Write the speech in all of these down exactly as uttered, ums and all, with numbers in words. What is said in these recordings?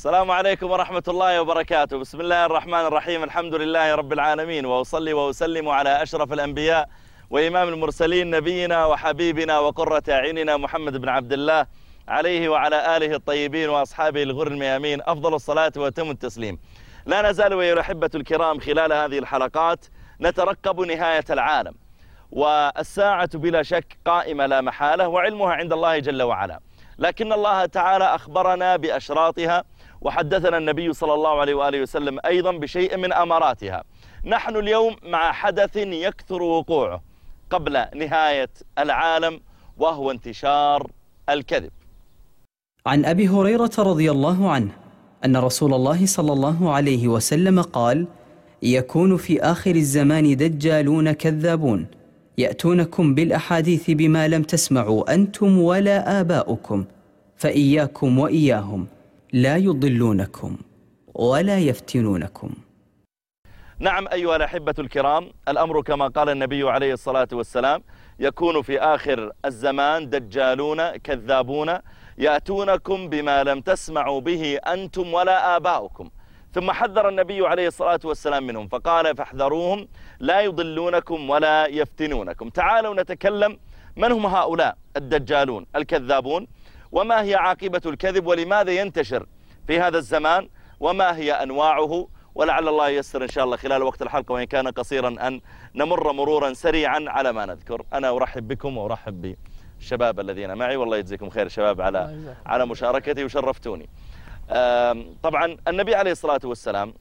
السلام عليكم ورحمة الله وبركاته. بسم الله الرحمن الرحيم. الحمد لله رب العالمين، وأصلي وأسلم على أشرف الأنبياء وإمام المرسلين نبينا وحبيبنا وقرة أعيننا محمد بن عبد الله عليه وعلى آله الطيبين وأصحابه الغر الميامين أفضل الصلاة وأتم التسليم. لا نزال ويا الأحبة الكرام خلال هذه الحلقات نترقب نهاية العالم، والساعة بلا شك قائمة لا محالة، وعلمها عند الله جل وعلا، لكن الله تعالى أخبرنا بأشراطها، وحدثنا النبي صلى الله عليه وآله وسلم أيضا بشيء من أماراتها. نحن اليوم مع حدث يكثر وقوعه قبل نهاية العالم، وهو انتشار الكذب. عن أبي هريرة رضي الله عنه أن رسول الله صلى الله عليه وسلم قال: يكون في آخر الزمان دجالون كذابون يأتونكم بالأحاديث بما لم تسمعوا أنتم ولا آباؤكم، فإياكم وإياهم لا يضلونكم ولا يفتنونكم. نعم أيها الأحبة الكرام، الأمر كما قال النبي عليه الصلاة والسلام: يكون في آخر الزمان دجالون كذابون يأتونكم بما لم تسمعوا به أنتم ولا آباؤكم. ثم حذر النبي عليه الصلاة والسلام منهم فقال: فاحذروهم لا يضلونكم ولا يفتنونكم. تعالوا نتكلم من هم هؤلاء الدجالون الكذابون، وما هي عاقبة الكذب، ولماذا ينتشر في هذا الزمان، وما هي أنواعه، ولعل الله ييسر إن شاء الله خلال وقت الحلقة وإن كان قصيرا أن نمر مرورا سريعا على ما نذكر. أنا أرحب بكم وأرحب بالشباب الذين معي، والله يجزيكم خير شباب على على مشاركتي وشرفتوني. طبعا النبي عليه الصلاة والسلام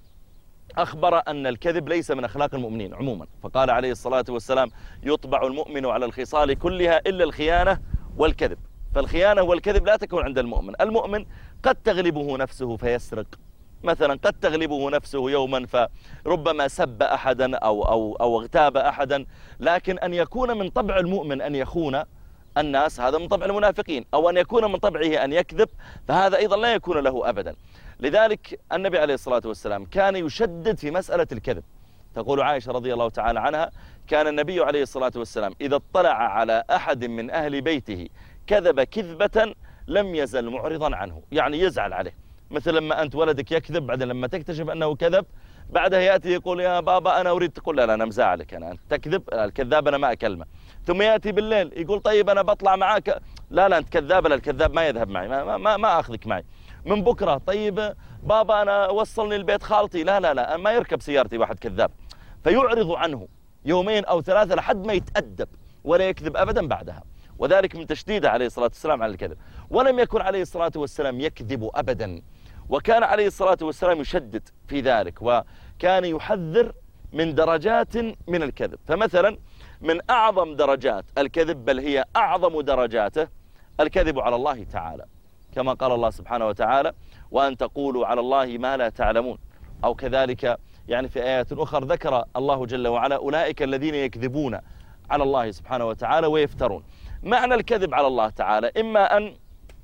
أخبر أن الكذب ليس من أخلاق المؤمنين عموما، فقال عليه الصلاة والسلام: يطبع المؤمن على الخصال كلها إلا الخيانة والكذب. فالخيانة والكذب لا تكون عند المؤمن. المؤمن قد تغلبه نفسه فيسرق مثلا، قد تغلبه نفسه يوما فربما سب أحدا أو, أو, أو اغتاب أحدا، لكن أن يكون من طبع المؤمن أن يخون الناس هذا من طبع المنافقين، أو أن يكون من طبعه أن يكذب فهذا أيضا لا يكون له أبدا. لذلك النبي عليه الصلاة والسلام كان يشدد في مسألة الكذب. تقول عائشة رضي الله تعالى عنها: كان النبي عليه الصلاة والسلام إذا اطلع على أحد من أهل بيته كذب كذبة لم يزل معرضا عنه، يعني يزعل عليه. مثل لما أنت ولدك يكذب، بعد لما تكتشف أنه كذب بعدها يأتي يقول: يا بابا أنا أريد، تقول: لا لا أنا مزعلك، أنا أنت تكذب، الكذاب أنا ما أكلمه. ثم يأتي بالليل يقول: طيب أنا بطلع معاك، لا لا أنت كذاب، لا الكذاب ما يذهب معي، ما, ما, ما أخذك معي. من بكرة: طيب بابا أنا وصلني البيت خالتي، لا لا لا ما يركب سيارتي واحد كذاب. فيعرض عنه يومين أو ثلاثة لحد ما يتأدب ولا يكذب أبدا بعدها، وذلك من تشديده عليه الصلاة والسلام على الكذب. ولم يكن عليه الصلاة والسلام يكذب أبدا، وكان عليه الصلاة والسلام يشدد في ذلك، وكان يحذر من درجات من الكذب. فمثلا من أعظم درجات الكذب، بل هي أعظم درجاته، الكذب على الله تعالى، كما قال الله سبحانه وتعالى: وأن تقولوا على الله ما لا تعلمون. أو كذلك يعني في آيات أخرى ذكر الله جل وعلا: أولئك الذين يكذبون على الله سبحانه وتعالى ويفترون. معنى الكذب على الله تعالى إما أن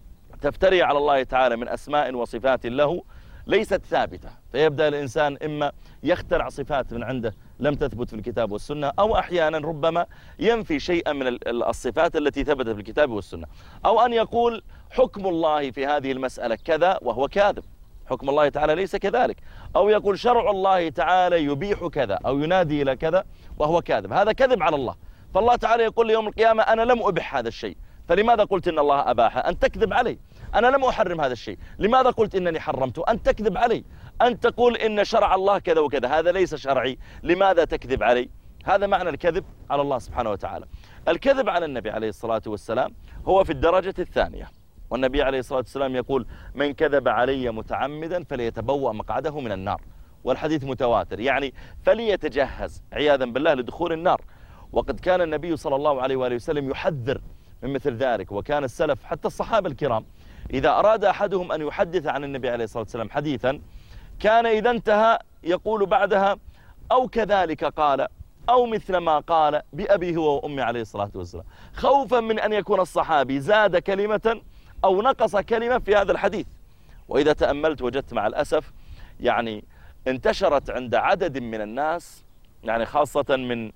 تفتري على الله تعالى من أسماء وصفات له ليست ثابتة، فيبدأ الإنسان إما يخترع صفات من عنده لم تثبت في الكتاب والسنة، أو أحيانا ربما ينفي شيئا من الصفات التي ثبتت في الكتاب والسنة، أو أن يقول حكم الله في هذه المسألة كذا وهو كاذب، حكم الله تعالى ليس كذلك، أو يقول شرع الله تعالى يبيح كذا أو ينادي إلى كذا وهو كاذب. هذا كذب على الله. فالله تعالى يقول لي يوم القيامة: أنا لم أبح هذا الشيء، فلماذا قلت إن الله أباحه؟ أن تكذب علي. أنا لم أحرم هذا الشيء، لماذا قلت إنني حرمته؟ أن تكذب علي. أن تقول إن شرع الله كذا وكذا، هذا ليس شرعي، لماذا تكذب علي؟ هذا معنى الكذب على الله سبحانه وتعالى. الكذب على النبي عليه الصلاة والسلام هو في الدرجة الثانية، والنبي عليه الصلاة والسلام يقول: من كذب علي متعمدا فليتبوأ مقعده من النار. والحديث متواتر، يعني فليتجهز عياذا بالله لدخول النار. وقد كان النبي صلى الله عليه وآله وسلم يحذر من مثل ذلك، وكان السلف حتى الصحابة الكرام إذا أراد أحدهم أن يحدث عن النبي عليه الصلاة والسلام حديثا كان إذا انتهى يقول بعدها: أو كذلك قال، أو مثل ما قال بأبيه وأمي عليه الصلاة والسلام، خوفا من أن يكون الصحابي زاد كلمة أو نقص كلمة في هذا الحديث. وإذا تأملت وجدت مع الأسف يعني انتشرت عند عدد من الناس، يعني خاصة من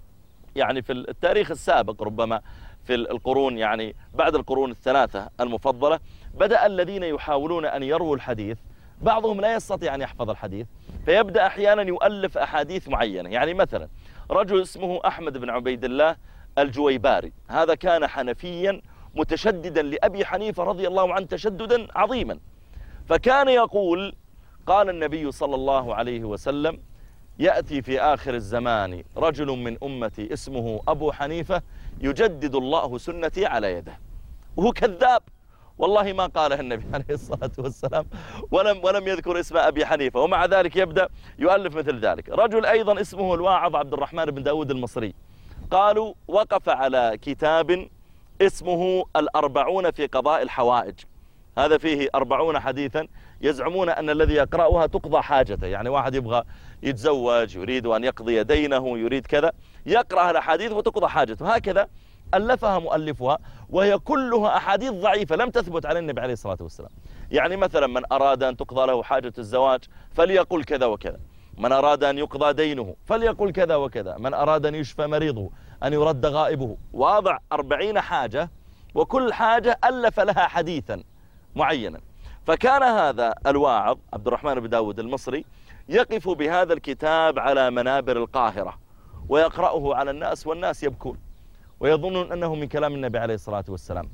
يعني في التاريخ السابق، ربما في القرون يعني بعد القرون الثلاثة المفضلة، بدأ الذين يحاولون أن يرووا الحديث بعضهم لا يستطيع أن يحفظ الحديث، فيبدأ أحيانا يؤلف أحاديث معينة. يعني مثلا رجل اسمه أحمد بن عبيد الله الجويباري، هذا كان حنفيا متشددا لأبي حنيفة رضي الله عنه تشددا عظيما، فكان يقول قال النبي صلى الله عليه وسلم يأتي في آخر الزمان رجل من أمتي اسمه أبو حنيفة يجدد الله سنتي على يده. وهو كذاب، والله ما قاله النبي عليه الصلاة والسلام، ولم, ولم يذكر اسم أبي حنيفة، ومع ذلك يبدأ يؤلف مثل ذلك. رجل أيضا اسمه الواعظ عبد الرحمن بن داود المصري، قالوا وقف على كتاب اسمه الأربعون في قضاء الحوائج، هذا فيه أربعون حديثا يزعمون أن الذي يقرأها تقضى حاجته. يعني واحد يبغى يتزوج، يريد أن يقضي دينه، يريد كذا، يقرأ الأحاديث وتقضى حاجته. هكذا ألفها مؤلفها، وهي كلها أحاديث ضعيفة لم تثبت عن النبي عليه الصلاة والسلام. يعني مثلا من أراد أن تقضى له حاجة الزواج فليقل كذا وكذا، من أراد أن يقضى دينه فليقل كذا وكذا، من أراد أن يشفى مريضه، أن يرد غائبه، وضع أربعين حاجة، وكل حاجة ألف لها حديثا معينا. فكان هذا الواعظ عبد الرحمن بن داود المصري يقف بهذا الكتاب على منابر القاهرة ويقرأه على الناس، والناس يبكون ويظنون أنه من كلام النبي عليه الصلاة والسلام،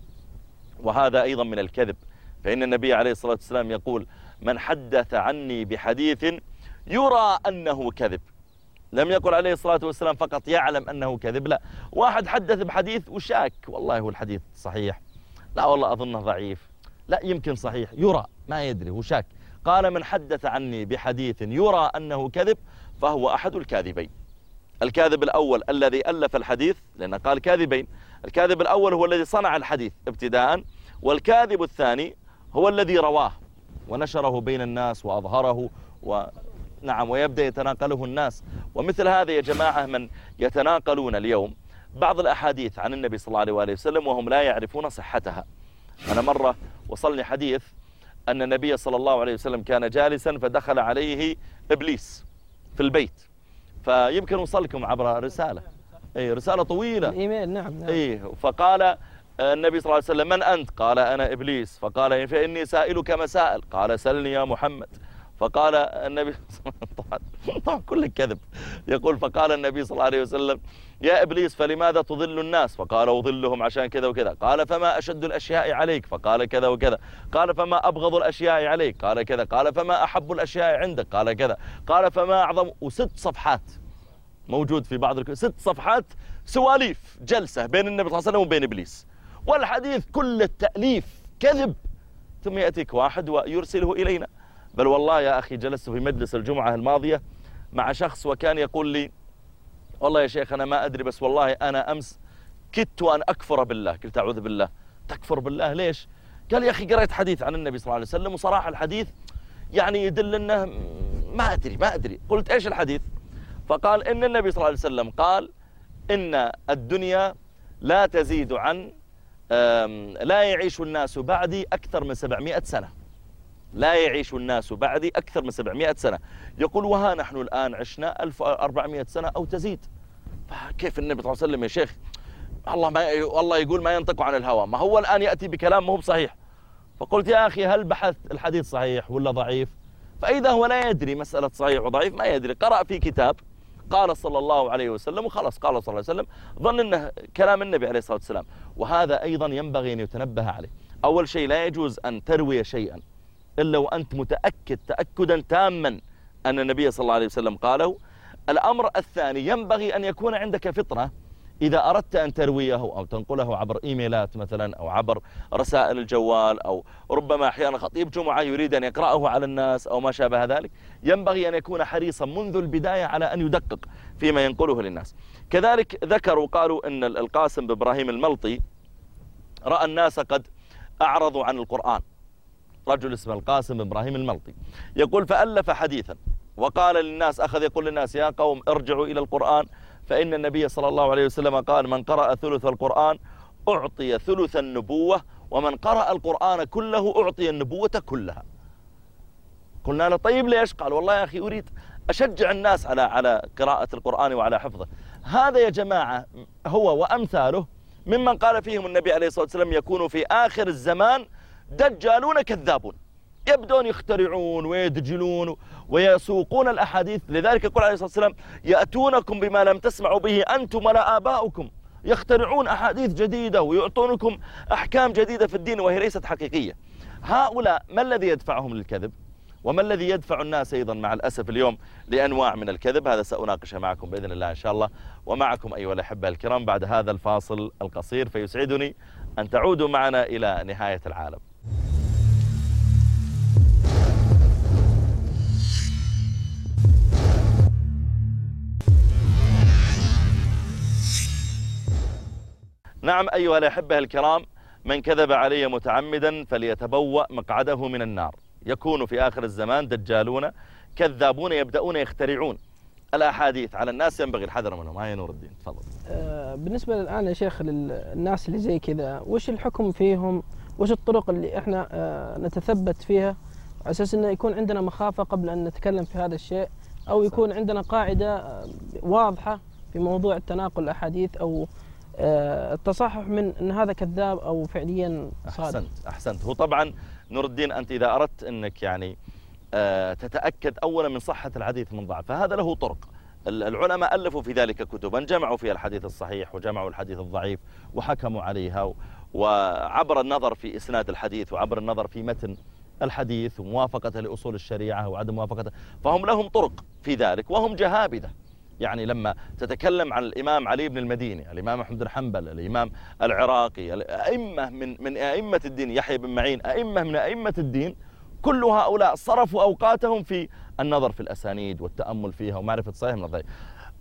وهذا أيضا من الكذب. فإن النبي عليه الصلاة والسلام يقول من حدث عني بحديث يرى أنه كذب، لم يقل عليه الصلاة والسلام فقط يعلم أنه كذب، لا، واحد حدث بحديث وشاك والله هو الحديث صحيح، لا والله أظنه ضعيف، لا يمكن صحيح، يرى ما يدري هو شاك. قال من حدث عني بحديث يرى أنه كذب فهو أحد الكاذبين. الكاذب الأول الذي ألف الحديث، لأن قال كاذبين، الكاذب الأول هو الذي صنع الحديث ابتداء، والكاذب الثاني هو الذي رواه ونشره بين الناس وأظهره و... نعم ويبدأ يتناقله الناس. ومثل هذا يا جماعة من يتناقلون اليوم بعض الأحاديث عن النبي صلى الله عليه وآله وسلم وهم لا يعرفون صحتها. أنا مرة وصلني حديث أن النبي صلى الله عليه وسلم كان جالسا فدخل عليه إبليس في البيت، فيمكن وصلكم عبر رسالة، أي رسالة طويلة، الإيميل، نعم, نعم. أي فقال النبي صلى الله عليه وسلم من أنت؟ قال أنا إبليس. فقال فإني سائلك مسائل. قال سلني يا محمد. فقال النبي طبعا, طبعا كل كذب. يقول فقال النبي صلى الله عليه وسلم يا إبليس فلماذا تضل الناس؟ فقال أضلهم عشان كذا وكذا. قال فما أشد الأشياء عليك؟ فقال كذا وكذا. قال فما أبغض الأشياء عليك؟ قال كذا. قال فما أحب الأشياء عندك؟ قال كذا. قال فما أعظم، وست صفحات موجود في بعض الكتب، ست صفحات سواليف جلسة بين النبي صلى الله عليه وسلم وبين إبليس، والحديث كل التأليف كذب. ثم يأتيك واحد ويرسله إلينا. بل والله يا أخي جلست في مجلس الجمعة الماضية مع شخص وكان يقول لي والله يا شيخ أنا ما أدري، بس والله أنا أمس كدت أن أكفر بالله. قلت أعوذ بالله، تكفر بالله ليش؟ قال يا أخي قرأت حديث عن النبي صلى الله عليه وسلم وصراحة الحديث يعني يدل أنه ما أدري ما أدري. قلت إيش الحديث؟ فقال إن النبي صلى الله عليه وسلم قال إن الدنيا لا تزيد عن لا يعيش الناس بعدي أكثر من سبعمائة سنة، لا يعيش الناس بعدي أكثر من سبعمائة سنة. يقول وها نحن الآن عشنا ألف وأربعمائة سنة أو تزيد. فكيف النبي صلى الله عليه وسلم يا شيخ؟ الله ما الله يقول ما ينطق عن الهوى، ما هو الآن يأتي بكلام ما هو بصحيح. فقلت يا أخي هل بحثت الحديث صحيح ولا ضعيف؟ فإذا هو لا يدري مسألة صحيح وضعيف، ما يدري، قرأ في كتاب قال صلى الله عليه وسلم وخلاص، قال صلى الله عليه وسلم، ظن أنه كلام النبي عليه الصلاة والسلام. وهذا أيضا ينبغي أن يتنبه عليه. أول شيء لا يجوز أن تروي شيئا إلا وأنت متأكد تأكدا تاما أن النبي صلى الله عليه وسلم قاله. الأمر الثاني ينبغي أن يكون عندك فطرة إذا أردت أن ترويه أو تنقله عبر إيميلات مثلا أو عبر رسائل الجوال، أو ربما أحيانا خطيب جمعة يريد أن يقرأه على الناس أو ما شابه ذلك، ينبغي أن يكون حريصا منذ البداية على أن يدقق فيما ينقله للناس. كذلك ذكروا قالوا أن القاسم بإبراهيم الملطي رأى الناس قد أعرضوا عن القرآن، رجل اسمه القاسم إبراهيم الملطي، يقول فألف حديثا وقال للناس، أخذ يقول للناس يا قوم ارجعوا إلى القرآن، فإن النبي صلى الله عليه وسلم قال من قرأ ثلث القرآن أعطي ثلث النبوة، ومن قرأ القرآن كله أعطي النبوة كلها. قلنا له طيب ليش؟ قال والله يا أخي أريد أشجع الناس على على قراءة القرآن وعلى حفظه. هذا يا جماعة هو وأمثاله ممن قال فيهم النبي عليه الصلاة والسلام يكون في آخر الزمان دجالون كذابون. يبدون يخترعون ويدجلون ويسوقون الأحاديث. لذلك يقول عليه الصلاة والسلام يأتونكم بما لم تسمعوا به أنتم ولا آباؤكم، يخترعون أحاديث جديدة ويعطونكم أحكام جديدة في الدين وهي ليست حقيقية. هؤلاء ما الذي يدفعهم للكذب؟ وما الذي يدفع الناس أيضا مع الأسف اليوم لأنواع من الكذب؟ هذا سأناقشه معكم بإذن الله إن شاء الله، ومعكم أيها الأحبة الكرام بعد هذا الفاصل القصير. فيسعدني أن تعودوا معنا إلى نهاية العالم. نعم أيها الأحبة الكرام، من كذب علي متعمدا فليتبوأ مقعده من النار. يكون في آخر الزمان دجالون كذابون يبدأون يخترعون الأحاديث على الناس، ينبغي الحذر منهم. هاي نور الدين تفضل. آه بالنسبة الآن يا شيخ للناس اللي زي كذا، وش الحكم فيهم؟ وش الطرق اللي احنا آه نتثبت فيها على أساس أنه يكون عندنا مخافة قبل أن نتكلم في هذا الشيء، أو يكون عندنا قاعدة آه واضحة في موضوع التناقل الأحاديث أو آه التصحح من أن هذا كذاب أو فعليا صادق؟ أحسنت أحسنت. هو طبعا نور الدين أنت إذا أردت أنك يعني آه تتأكد أولا من صحة الحديث من ضعف، فهذا له طرق. العلماء ألفوا في ذلك كتبا، جمعوا فيها الحديث الصحيح وجمعوا الحديث الضعيف وحكموا عليها، وعبر النظر في إسناد الحديث وعبر النظر في متن الحديث وموافقته لأصول الشريعة وعدم موافقته، فهم لهم طرق في ذلك وهم جهابذة. يعني لما تتكلم عن الإمام علي بن المديني، الإمام أحمد بن حنبل، الإمام العراقي، أئمة من من أئمة الدين، يحيى بن معين، أئمة من أئمة الدين، كل هؤلاء صرفوا أوقاتهم في النظر في الأسانيد والتأمل فيها ومعرفة صحيح من الضعيف.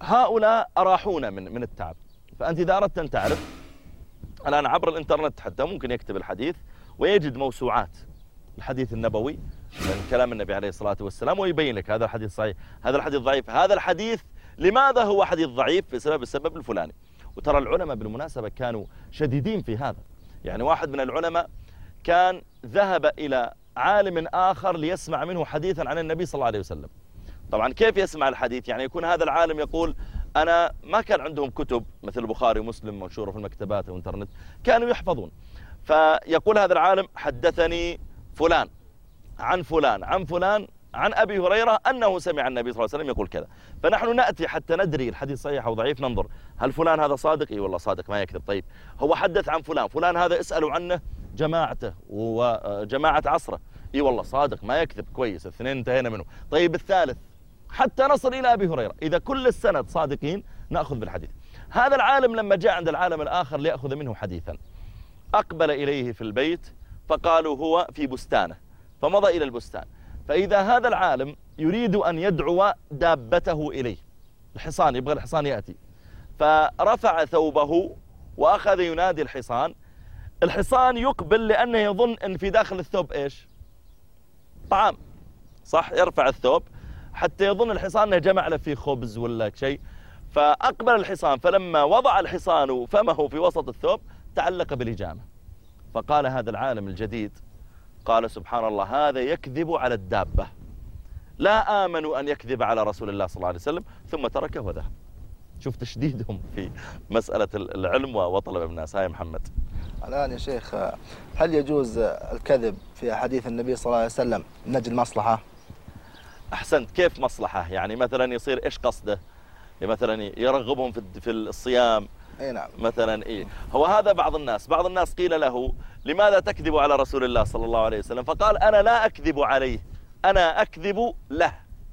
هؤلاء أراحونا من من التعب. فأنت إذا أردت أن تعرف الآن عبر الإنترنت حتى ممكن يكتب الحديث ويجد موسوعات الحديث النبوي من كلام النبي عليه الصلاة والسلام، ويبين لك هذا الحديث صحيح، هذا الحديث ضعيف، هذا الحديث لماذا هو حديث ضعيف بسبب السبب الفلاني. وترى العلماء بالمناسبة كانوا شديدين في هذا. يعني واحد من العلماء كان ذهب إلى عالم آخر ليسمع منه حديثا عن النبي صلى الله عليه وسلم. طبعا كيف يسمع الحديث؟ يعني يكون هذا العالم يقول أنا ما كان عندهم كتب مثل البخاري ومسلم منشورة في المكتبات والإنترنت، كانوا يحفظون. فيقول هذا العالم حدثني فلان عن فلان عن فلان عن أبي هريرة أنه سمع النبي صلى الله عليه وسلم يقول كذا. فنحن نأتي حتى ندري الحديث صحيح أو ضعيف، ننظر هل فلان هذا صادق؟ إي والله صادق ما يكذب. طيب هو حدث عن فلان، فلان هذا اسألوا عنه جماعته وجماعة عصره، إي والله صادق ما يكذب، كويس، الاثنين انتهينا منه. طيب الثالث حتى نصل إلى أبي هريرة، إذا كل السند صادقين نأخذ بالحديث. هذا العالم لما جاء عند العالم الآخر ليأخذ منه حديثا، أقبل إليه في البيت فقالوا هو في بستانه، فمضى إلى البستان، فإذا هذا العالم يريد أن يدعو دابته إليه، الحصان، يبغى الحصان يأتي، فرفع ثوبه وأخذ ينادي الحصان. الحصان يقبل لأنه يظن أن في داخل الثوب إيش؟ طعام، صح؟ يرفع الثوب حتى يظن الحصان أنه جمع له فيه خبز ولا شيء. فأقبل الحصان، فلما وضع الحصان فمه في وسط الثوب تعلق بلجامه. فقال هذا العالم الجديد، قال سبحان الله هذا يكذب على الدابة، لا آمنوا أن يكذب على رسول الله صلى الله عليه وسلم، ثم تركه وذهب. شوف تشديدهم في مسألة العلم وطلب الناس. هاي محمد. الآن يا شيخ، هل يجوز الكذب في حديث النبي صلى الله عليه وسلم من أجل مصلحة؟ أحسنت. كيف مصلحة؟ يعني مثلا يصير إيش قصده؟ مثلا يرغبهم في في الصيام. اي نعم. مثلا إيه هو هذا بعض الناس بعض الناس قيل له لماذا تكذب على رسول الله صلى الله عليه وسلم؟ فقال أنا لا أكذب عليه، أنا أكذب له.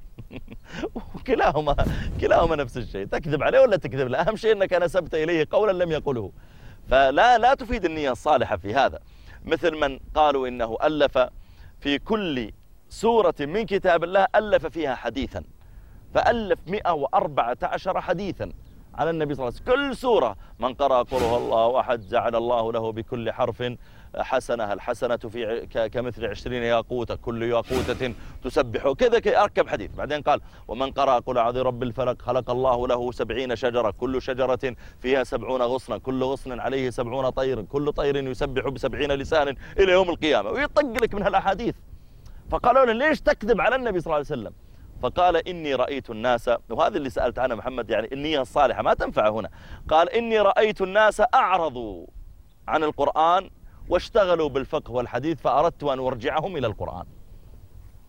وكلاهما كلاهما نفس الشيء، تكذب عليه ولا تكذب له، أهم شيء أنك نسبت إليه قولا لم يقله. فلا لا تفيد النية الصالحة في هذا. مثل من قالوا إنه ألف في كل سورة من كتاب الله ألف فيها حديثا، فألف مئة وأربعة عشر حديثا على النبي صلى الله عليه وسلم. كل سورة من قرأ قل هو الله أحد جعل الله له بكل حرف حسنة، الحسنة في كمثل عشرين ياقوتة، كل ياقوتة تسبح، كذا أركب حديث. بعدين قال ومن قرأ قل أعوذ برب الفلق خلق الله له سبعين شجرة، كل شجرة فيها سبعون غصنا، كل غصن عليه سبعون طير، كل طير يسبح بسبعين لسان إلى يوم القيامة، ويطق لك من هالأحاديث. فقالوا له ليش تكذب على النبي صلى الله عليه وسلم؟ فقال إني رأيت الناس، وهذا اللي سألت عنه محمد، يعني النية الصالحة ما تنفع هنا. قال إني رأيت الناس أعرضوا عن القرآن واشتغلوا بالفقه والحديث، فأردت أن أرجعهم إلى القرآن.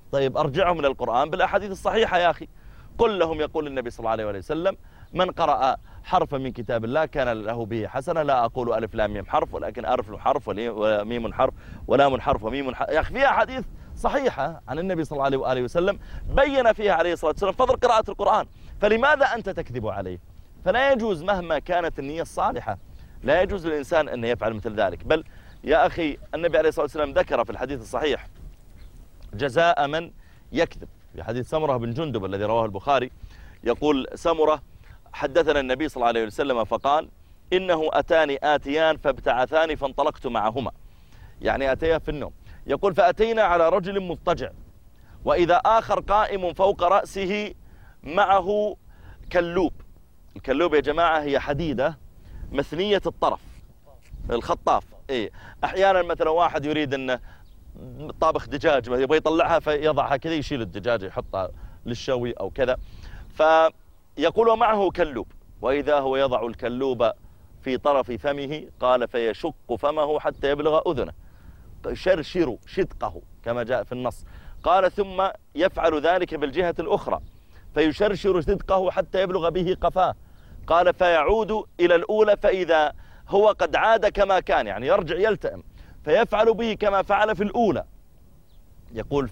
طيب أرجعهم إلى القرآن بالأحاديث الصحيحة يا أخي. قل لهم يقول النبي صلى الله عليه وسلم من قرأ حرفا من كتاب الله كان له به حسنة. لا أقول ألف لام ميم حرف، ولكن ألف حرف وميم حرف ولام حرف وميم حرف. يا أخي فيها أحاديث صحيحة عن النبي صلى الله عليه وآله وسلم بين فيها عليه الصلاة والسلام فضل قراءة القرآن، فلماذا أنت تكذب عليه؟ فلا يجوز مهما كانت النية الصالحة، لا يجوز للإنسان أن يفعل مثل ذلك. بل يا أخي النبي عليه الصلاة والسلام ذكر في الحديث الصحيح جزاء من يكذب، في حديث سمرة بن جندب الذي رواه البخاري، يقول سمرة حدثنا النبي صلى الله عليه وسلم فقال إنه أتاني آتيان فابتعثاني فانطلقت معهما، يعني أتيا في النوم. يقول فأتينا على رجل مضطجع وإذا آخر قائم فوق رأسه معه كلوب. الكلوب يا جماعة هي حديدة مثنية الطرف، الخطاف. إيه أحيانا مثلا واحد يريد أنه طابخ دجاج يبغى يطلعها فيضعها كذا، يشيل الدجاجة يحطها للشوي أو كذا، فيقول ومعه كلوب وإذا هو يضع الكلوب في طرف فمه، قال فيشق فمه حتى يبلغ أذنه، يشرشر شدقه كما جاء في النص. قال ثم يفعل ذلك بالجهة الأخرى فيشرشر صدقه حتى يبلغ به قفاه. قال فيعود إلى الأولى فإذا هو قد عاد كما كان، يعني يرجع يلتئم، فيفعل به كما فعل في الأولى. يقول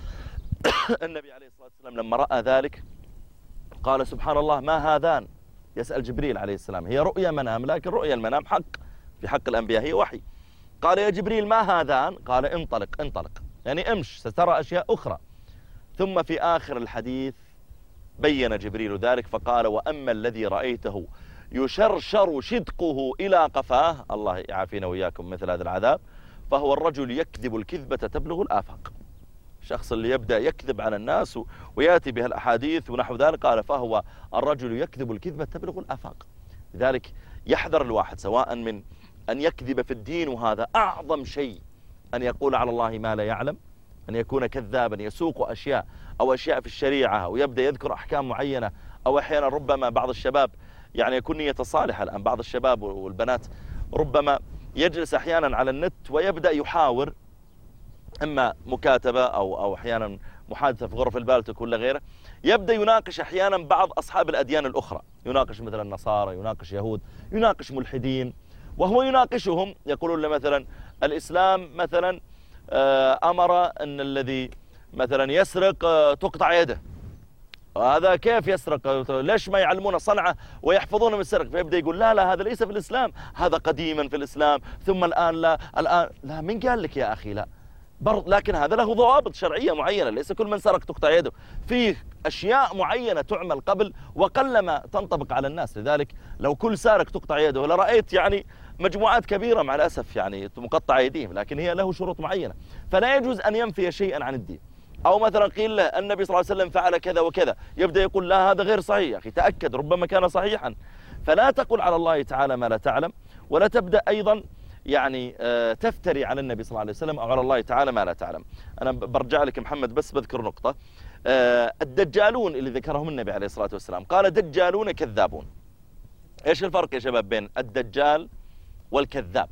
فالنبي عليه الصلاة والسلام لما رأى ذلك قال سبحان الله ما هذان؟ يسأل جبريل عليه السلام، هي رؤيا منام لكن رؤيا المنام حق، في حق الأنبياء هي وحي. قال يا جبريل ما هذان؟ قال انطلق انطلق، يعني امش سترى أشياء أخرى. ثم في آخر الحديث بين جبريل ذلك فقال وأما الذي رأيته يشرشر شدقه إلى قفاه، الله يعافينا وإياكم مثل هذا العذاب، فهو الرجل يكذب الكذبة تبلغ الآفاق. الشخص اللي يبدأ يكذب على الناس ويأتي بها الأحاديث ونحو ذلك، قال فهو الرجل يكذب الكذبة تبلغ الآفاق. لذلك يحذر الواحد سواء من أن يكذب في الدين، وهذا أعظم شيء، أن يقول على الله ما لا يعلم، أن يكون كذابا يسوق أشياء أو أشياء في الشريعة ويبدأ يذكر أحكام معينة، أو أحيانا ربما بعض الشباب يعني يكون نيته صالحة. الآن بعض الشباب والبنات ربما يجلس أحيانا على النت ويبدأ يحاور إما مكاتبة أو أو أحيانا محادثة في غرف البالتك ولا غيره، يبدأ يناقش أحيانا بعض أصحاب الأديان الأخرى، يناقش مثلا النصارى، يناقش يهود، يناقش ملحدين، وهو يناقشهم يقولون له مثلا الإسلام مثلا أمر أن الذي مثلا يسرق تقطع يده، هذا كيف يسرق؟ ليش ما يعلمون صنعة ويحفظون من السرق؟ فيبدأ يقول لا لا هذا ليس في الإسلام، هذا قديما في الإسلام ثم الآن لا، الآن لا. من قال لك يا أخي لا؟ برض لكن هذا له ضوابط شرعية معينة، ليس كل من سرق تقطع يده، فيه أشياء معينة تعمل قبل وقلما تنطبق على الناس. لذلك لو كل سارق تقطع يده لرأيت يعني مجموعات كبيرة مع الأسف يعني مقطع أيديهم، لكن هي له شروط معينة. فلا يجوز أن ينفي شيئا عن الدين. أو مثلا قيل له النبي صلى الله عليه وسلم فعل كذا وكذا، يبدأ يقول لا هذا غير صحيح. يا أخي تأكد ربما كان صحيحا. فلا تقل على الله تعالى ما لا تعلم، ولا تبدأ أيضا يعني تفتري على النبي صلى الله عليه وسلم أو على الله تعالى ما لا تعلم. أنا برجع لك محمد بس بذكر نقطة. الدجالون اللي ذكرهم النبي عليه الصلاة والسلام قال دجالون كذابون. إيش الفرق يا شباب بين الدجال والكذاب؟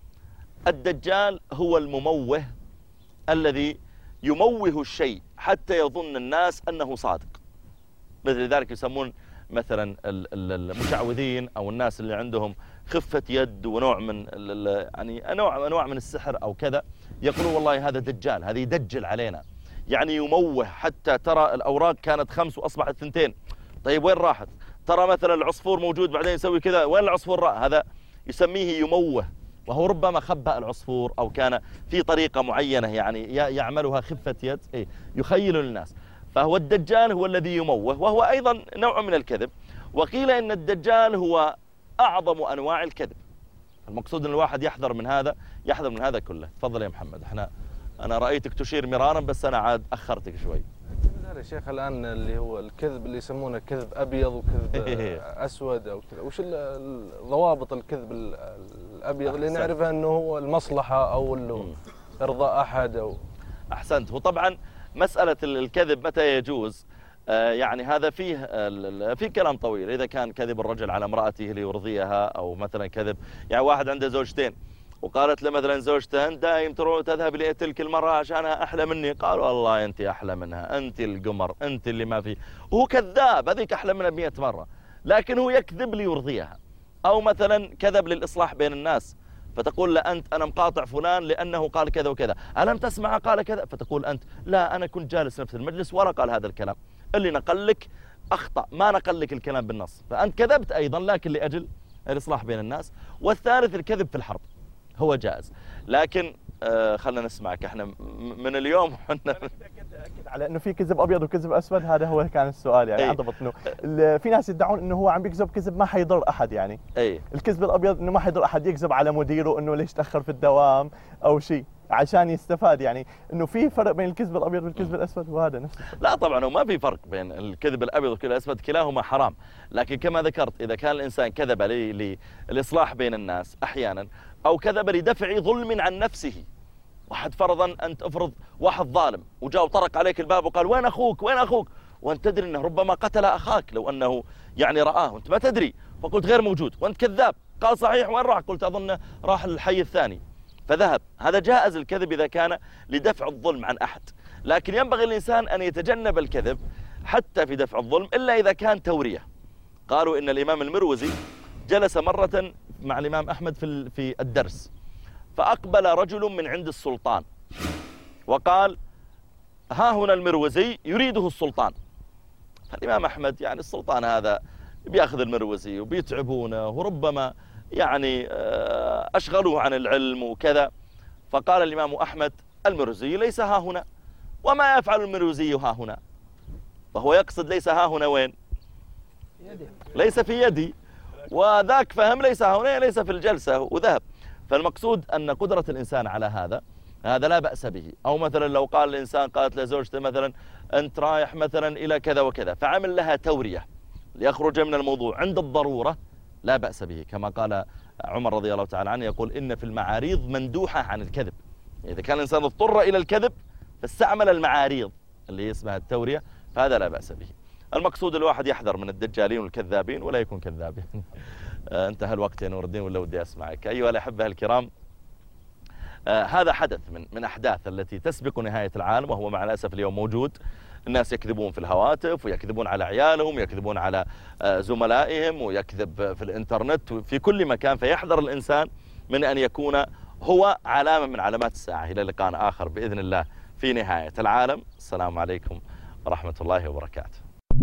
الدجال هو المموه الذي يموه الشيء حتى يظن الناس أنه صادق. مثل ذلك يسمون مثلا المشعوذين أو الناس اللي عندهم خفة يد ونوع من يعني نوع انواع من السحر أو كذا، يقولون والله هذا دجال، هذا يدجل علينا، يعني يموه حتى ترى الأوراق كانت خمس وأصبحت ثنتين، طيب وين راحت؟ ترى مثلا العصفور موجود بعدين يسوي كذا، وين العصفور راح؟ هذا يسميه يموه، وهو ربما خبأ العصفور أو كان في طريقة معينة يعني يعملها خفة يد، إيه يخيل للناس. فهو الدجال هو الذي يموه، وهو أيضا نوع من الكذب. وقيل إن الدجال هو أعظم أنواع الكذب. المقصود أن الواحد يحذر من هذا، يحذر من هذا كله. تفضل يا محمد. احنا أنا رأيتك تشير مرارا بس أنا عاد أخرتك شوي. يا شيخ الآن اللي هو الكذب اللي يسمونه كذب أبيض وكذب أسود أو كذا، وش ضوابط الكذب الأبيض اللي نعرفها أنه هو المصلحة أو اللي إرضاء أحد أو أحسنت. هو طبعا مسألة الكذب متى يجوز يعني هذا فيه فيه كلام طويل. إذا كان كذب الرجل على امرأته ليرضيها، أو مثلا كذب يعني واحد عنده زوجتين وقالت له مثلا زوجته أنت دائم تروح تذهب لتلك المرأة عشانها أحلى مني، قال والله أنت أحلى منها، أنت القمر، أنت اللي ما في. وهو كذاب، هذيك أحلى منها بمئة مرة، لكن هو يكذب ليرضيها. أو مثلا كذب للإصلاح بين الناس، فتقول له أنت أنا مقاطع فلان لأنه قال كذا وكذا، ألم تسمع قال كذا؟ فتقول أنت لا أنا كنت جالس نفس المجلس ولا قال هذا الكلام، اللي نقل لك أخطأ، ما نقل لك الكلام بالنص، فأنت كذبت أيضا لكن لأجل الإصلاح بين الناس. والثالث الكذب في الحرب هو جائز، لكن آه خلنا نسمعك احنا من اليوم احنا أكد على انه في كذب ابيض وكذب اسود، هذا هو كان السؤال يعني. عضبط انه في ناس يدعون انه هو عم بيكذب كذب ما حيضر احد يعني. اي الكذب الابيض انه ما حيضر احد، يكذب على مديره انه ليش تاخر في الدوام او شيء عشان يستفاد، يعني انه في فرق بين الكذب الابيض والكذب الاسود، وهذا نفس الفرق. لا طبعا هو ما في فرق بين الكذب الابيض والكذب الاسود، كلاهما حرام، لكن كما ذكرت اذا كان الانسان كذب للاصلاح بين الناس احيانا، او كذب لدفع ظلم عن نفسه. واحد فرضا انت افرض واحد ظالم وجاء وطرق عليك الباب وقال وين اخوك وين اخوك، وانت تدري انه ربما قتل اخاك لو انه يعني رآه وانت ما تدري، فقلت غير موجود وانت كذاب، قال صحيح وين راح؟ قلت اظنه راح الحي الثاني فذهب. هذا جائز الكذب اذا كان لدفع الظلم عن احد، لكن ينبغي الانسان ان يتجنب الكذب حتى في دفع الظلم الا اذا كان توريه. قالوا ان الامام المروزي جلس مرة مع الامام احمد في في الدرس، فأقبل رجل من عند السلطان وقال ها هنا المروزي يريده السلطان. فالإمام أحمد يعني السلطان هذا بيأخذ المروزي وبيتعبونه وربما يعني أشغلوه عن العلم وكذا. فقال الإمام أحمد المروزي ليس ها هنا، وما يفعل المروزي ها هنا؟ فهو يقصد ليس ها هنا وين؟ ليس في يدي، وذاك فهم ليس ها هنا ليس في الجلسة وذهب. فالمقصود أن قدرة الإنسان على هذا هذا لا بأس به. أو مثلا لو قال الإنسان قالت لزوجته مثلا أنت رايح مثلا إلى كذا وكذا، فعمل لها تورية ليخرج من الموضوع عند الضرورة، لا بأس به، كما قال عمر رضي الله تعالى عنه يقول إن في المعاريض مندوحة عن الكذب. إذا كان الإنسان اضطر إلى الكذب فاستعمل المعاريض اللي اسمها التورية فهذا لا بأس به. المقصود الواحد يحذر من الدجالين والكذابين ولا يكون كذابين. انتهى الوقت يا نور الدين ولا ودي أسمعك. أيها الأحبة الكرام، آه هذا حدث من من أحداث التي تسبق نهاية العالم، وهو مع الأسف اليوم موجود. الناس يكذبون في الهواتف ويكذبون على عيالهم ويكذبون على آه زملائهم ويكذب في الإنترنت وفي كل مكان، فيحذر الإنسان من أن يكون هو علامة من علامات الساعة. إلى لقاء آخر بإذن الله في نهاية العالم. السلام عليكم ورحمة الله وبركاته.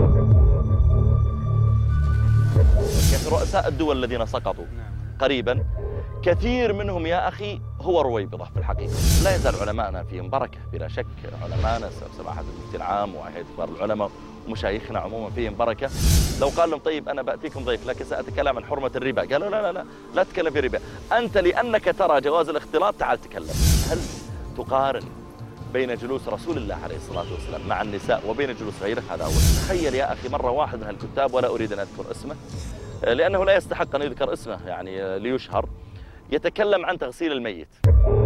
رؤساء الدول الذين سقطوا قريبا كثير منهم يا أخي هو رويبضة في الحقيقة. لا يزال علماءنا فيهم بركة بلا شك، علماءنا سماحة المفتي العام وهيئة كبار العلماء ومشايخنا عموما فيهم بركة. لو قال لهم طيب أنا بأتيكم ضيف لكن سأتكلم عن حرمة الربا، قالوا لا لا لا لا تتكلم في الربا، أنت لأنك ترى جواز الاختلاط تعال تكلم. هل تقارن بين جلوس رسول الله عليه الصلاة والسلام مع النساء وبين جلوس غيره؟ هذا أول. تخيل يا أخي مرة واحد من الكتاب ولا أريد أن أذكر اسمه لأنه لا يستحق أن يذكر اسمه يعني ليشهر، يتكلم عن تغسيل الميت.